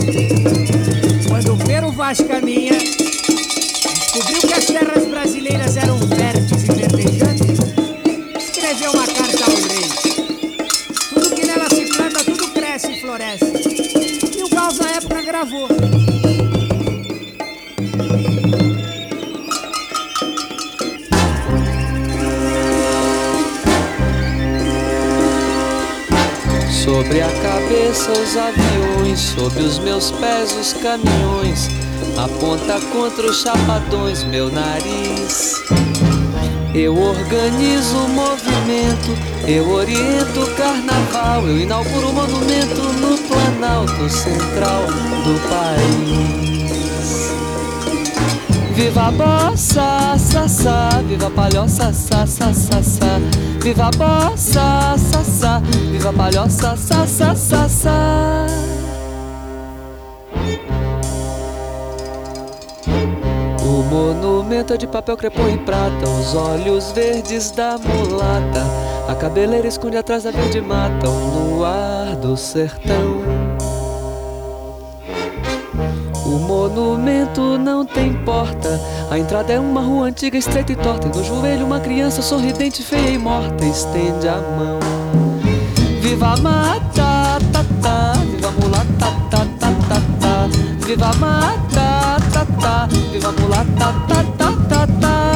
Quando o Pero Vaz Caminha descobriu que as terras brasileiras eram férteis e verdejantes, escreveu uma carta ao rei. Tudo que nela se planta, tudo cresce e floresce. E o Gauss na época gravou. Sobre a cabeça os aviões, sob os meus pés os caminhões, aponta contra os chapadões meu nariz. Eu organizo o movimento, eu oriento o carnaval, eu inauguro o monumento no Planalto Central do país. Viva a bossa, sassá, viva a palhoça, sassá, sassá. Viva a bossa, sassá, viva a palhoça, sassá, sassá. O monumento é de papel crepom e prata, os olhos verdes da mulata, a cabeleira esconde atrás da verde mata, o luar do sertão. O monumento não tem porta, a entrada é uma rua antiga, estreita e torta, e no joelho uma criança sorridente, feia e morta, estende a mão. Viva a mata, tá, tá, viva a mulata, tá, tá, tá, tá. Viva a mata, tá, tá, viva a mulata, tá, tá, tá, tá.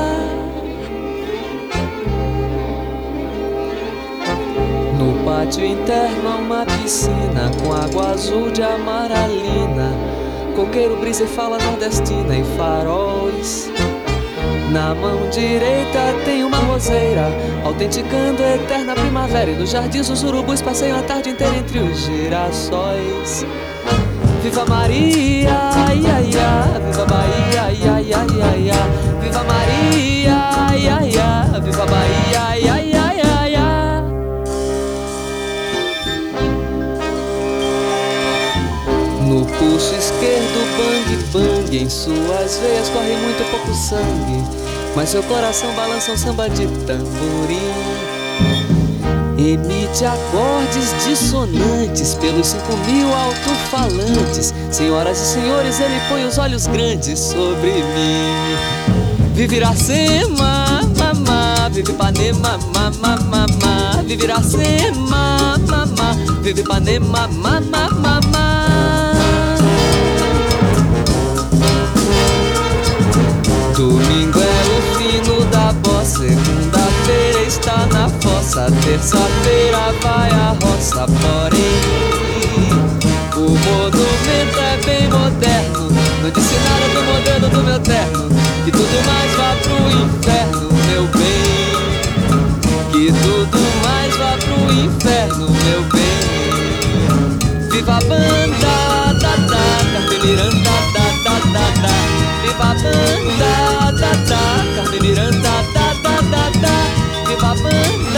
No pátio interno há uma piscina com água azul de amaralina, coqueiro, brisa e fala nordestina e faróis. Na mão direita tem uma roseira, autenticando a eterna primavera, e nos jardins os urubus passeiam a tarde inteira entre os girassóis. Viva Maria, ia, ia, viva Bahia, ia, ia, ia, ia. Viva Maria, ia, ia, viva Bahia, ia, ia, ia, ia. No pulso esquerdo, bang, bang, em suas veias corre muito pouco sangue, mas seu coração balança um samba de tamborim. Emite acordes dissonantes pelos 5.000 alto-falantes. Senhoras e senhores, ele põe os olhos grandes sobre mim. Vive Iracema, mamá, vive Ipanema, mamá, mamá. Vive Iracema, mamá, vive Ipanema, mamá, mamá. Domingo é o fino da bossa, segunda-feira está na fossa, terça-feira vai à roça, porém o monumento é bem moderno, não disse nada do modelo do meu terno, que tudo mais vá pro inferno, meu bem, que tudo mais vá pro inferno, meu bem. Viva a banda, da, da, Carmen Miranda, da, da, da, da. Viva a banda, da, da, Carmen Miranda, da, da, da, da. Viva a banda.